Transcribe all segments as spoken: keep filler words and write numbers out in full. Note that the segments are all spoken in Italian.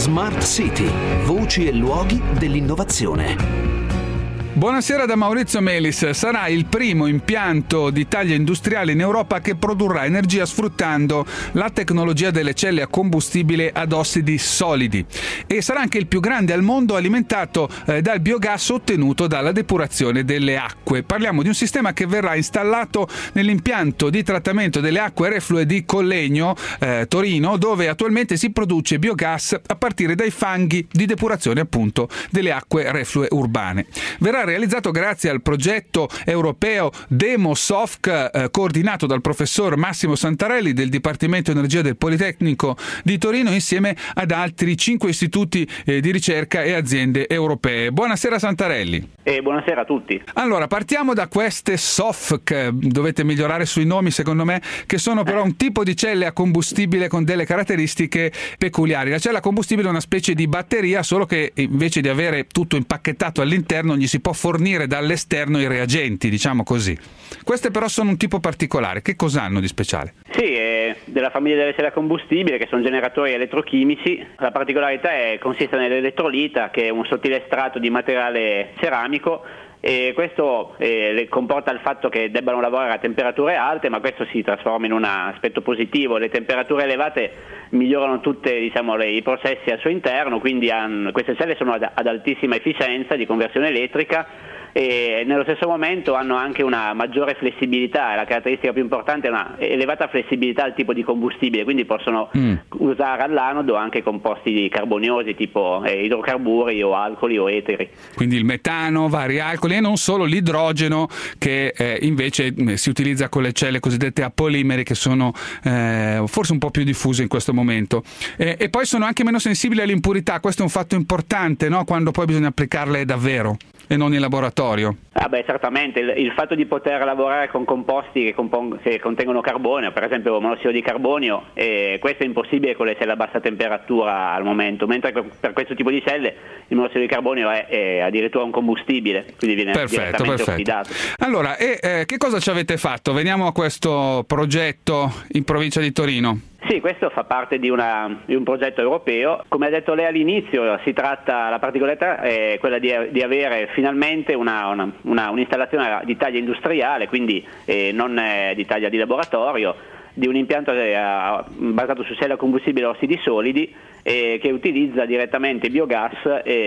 Smart City, voci e luoghi dell'innovazione. Buonasera da Maurizio Melis. Sarà il primo impianto di taglia industriale in Europa che produrrà energia sfruttando la tecnologia delle celle a combustibile ad ossidi solidi e sarà anche il più grande al mondo alimentato eh, dal biogas ottenuto dalla depurazione delle acque. Parliamo di un sistema che verrà installato nell'impianto di trattamento delle acque reflue di Collegno, eh, Torino, dove attualmente si produce biogas a partire dai fanghi di depurazione appunto delle acque reflue urbane. Verrà realizzato grazie al progetto europeo DemoSoft eh, coordinato dal professor Massimo Santarelli del Dipartimento Energia del Politecnico di Torino insieme ad altri cinque istituti eh, di ricerca e aziende europee. Buonasera Santarelli. E buonasera a tutti. Allora, partiamo da queste S O F, che dovete migliorare sui nomi secondo me, che sono però un tipo di celle a combustibile con delle caratteristiche peculiari. La cella a combustibile è una specie di batteria, solo che invece di avere tutto impacchettato all'interno gli si può fornire dall'esterno i reagenti, diciamo così. Queste però sono un tipo particolare. Che cosa hanno di speciale? Sì, è della famiglia delle celle a combustibile, che sono generatori elettrochimici. La particolarità è, consiste nell'elettrolita, che è un sottile strato di materiale ceramico, e questo eh, comporta il fatto che debbano lavorare a temperature alte, ma questo si trasforma in un aspetto positivo. Le temperature elevate migliorano tutti diciamo, i processi al suo interno, quindi han, queste celle sono ad, ad altissima efficienza di conversione elettrica e nello stesso momento hanno anche una maggiore flessibilità, e la caratteristica più importante è una elevata flessibilità al tipo di combustibile, quindi possono mm. usare all'anodo anche composti carboniosi tipo eh, idrocarburi o alcoli o eteri. Quindi il metano, vari alcoli e non solo l'idrogeno che eh, invece eh, si utilizza con le celle cosiddette a polimeri, che sono eh, forse un po' più diffuse in questo momento. E, e poi sono anche meno sensibili all'impurità, questo è un fatto importante, no? Quando poi bisogna applicarle davvero e non in laboratorio. Ah beh, certamente, il, il fatto di poter lavorare con composti che, compon- che contengono carbonio, per esempio monossido di carbonio, eh, questo è impossibile con le celle a bassa temperatura al momento, mentre per questo tipo di celle il monossido di carbonio è, è addirittura un combustibile, quindi viene perfetto, direttamente perfetto. ossidato. Allora, e, eh, che cosa ci avete fatto? Veniamo a questo progetto in provincia di Torino. Sì, questo fa parte di, una, di un progetto europeo. Come ha detto lei all'inizio, si tratta, la particolarità è quella di, di avere finalmente una, una, una, un'installazione di taglia industriale, quindi eh, non eh, di taglia di laboratorio, di un impianto eh, basato su celle a combustibile ossidi solidi eh, che utilizza direttamente biogas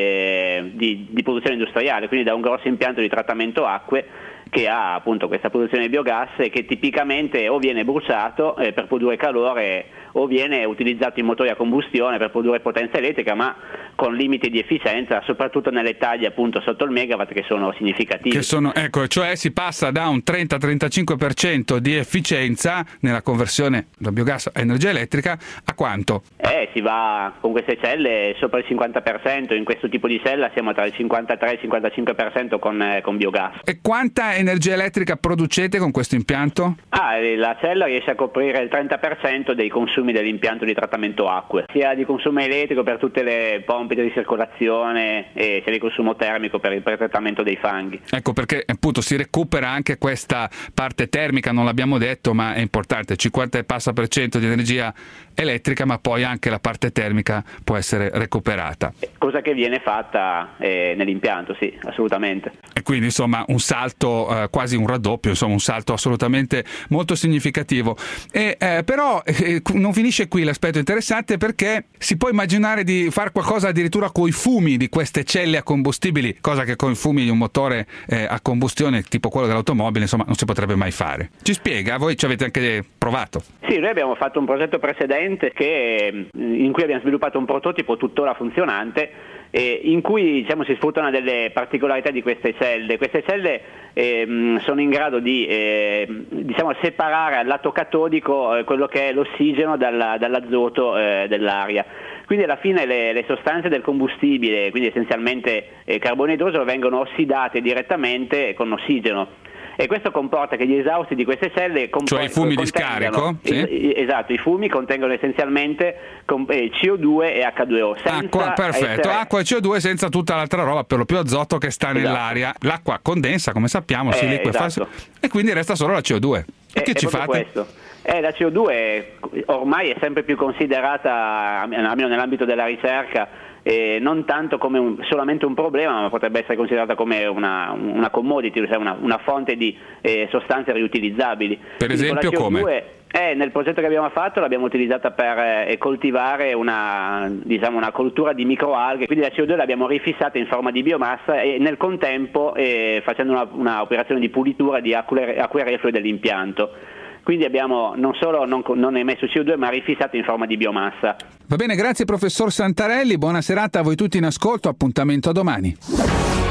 eh, di, di produzione industriale, quindi da un grosso impianto di trattamento acque che ha appunto questa produzione di biogas e che tipicamente o viene bruciato eh, per produrre calore o viene utilizzato in motori a combustione per produrre potenza elettrica, ma con limiti di efficienza, soprattutto nelle taglie appunto sotto il megawatt, che sono significativi. Che sono, ecco, cioè si passa da un trenta trentacinque per cento di efficienza nella conversione da biogas a energia elettrica a quanto? Eh, si va con queste celle sopra il cinquanta per cento, in questo tipo di cella siamo tra il cinquantatré e il cinquantacinque per cento con, eh, con biogas. E quanta energia elettrica producete con questo impianto? Ah, la cella riesce a coprire il trenta per cento dei consumi dell'impianto di trattamento acque, sia di consumo elettrico per tutte le pompe di circolazione e sia di consumo termico per il pretrattamento dei fanghi. Ecco perché appunto si recupera anche questa parte termica, non l'abbiamo detto ma è importante, cinquanta e passa per cento di energia elettrica, ma poi anche la parte termica può essere recuperata. Cosa che viene fatta eh, nell'impianto, sì, assolutamente. E quindi insomma un salto, eh, quasi un raddoppio, insomma un salto assolutamente molto significativo. E, eh, però eh, non finisce qui l'aspetto interessante, perché si può immaginare di fare qualcosa addirittura coi fumi di queste celle a combustibili, cosa che con i fumi di un motore eh, a combustione tipo quello dell'automobile insomma non si potrebbe mai fare. Ci spiega? Voi ci avete anche provato? Sì, noi abbiamo fatto un progetto precedente che, in cui abbiamo sviluppato un prototipo tuttora funzionante eh, in cui diciamo, si sfruttano delle particolarità di queste celle. Queste celle eh, sono in grado di eh, diciamo, separare al lato catodico eh, quello che è l'ossigeno dalla, dall'azoto eh, dell'aria. Quindi alla fine le, le sostanze del combustibile, quindi essenzialmente eh, carbonio e idrogeno, vengono ossidate direttamente con ossigeno. E questo comporta che gli esausti di queste celle comp- cioè i fumi di scarico? Sì. Esatto, i fumi contengono essenzialmente C O due e H due O. Acqua, perfetto, essere... acqua e C O due senza tutta l'altra roba, per lo più azoto che sta esatto. nell'aria. L'acqua condensa, come sappiamo, si eh, liquefa esatto. e quindi resta solo la C O due. E è, che è ci fate? Questo. Eh, la C O due ormai è sempre più considerata, almeno nell'ambito della ricerca, eh, non tanto come un, solamente un problema, ma potrebbe essere considerata come una, una commodity, cioè una, una fonte di eh, sostanze riutilizzabili. Per esempio come? Eh, nel progetto che abbiamo fatto l'abbiamo utilizzata per eh, coltivare una, diciamo, una coltura di microalghe, quindi la C O due l'abbiamo rifissata in forma di biomassa e nel contempo eh, facendo una, una operazione di pulitura di acque, acque reflue dell'impianto. Quindi abbiamo non solo non, non emesso C O due ma rifissato in forma di biomassa. Va bene, grazie professor Santarelli, buona serata a voi tutti in ascolto, appuntamento a domani.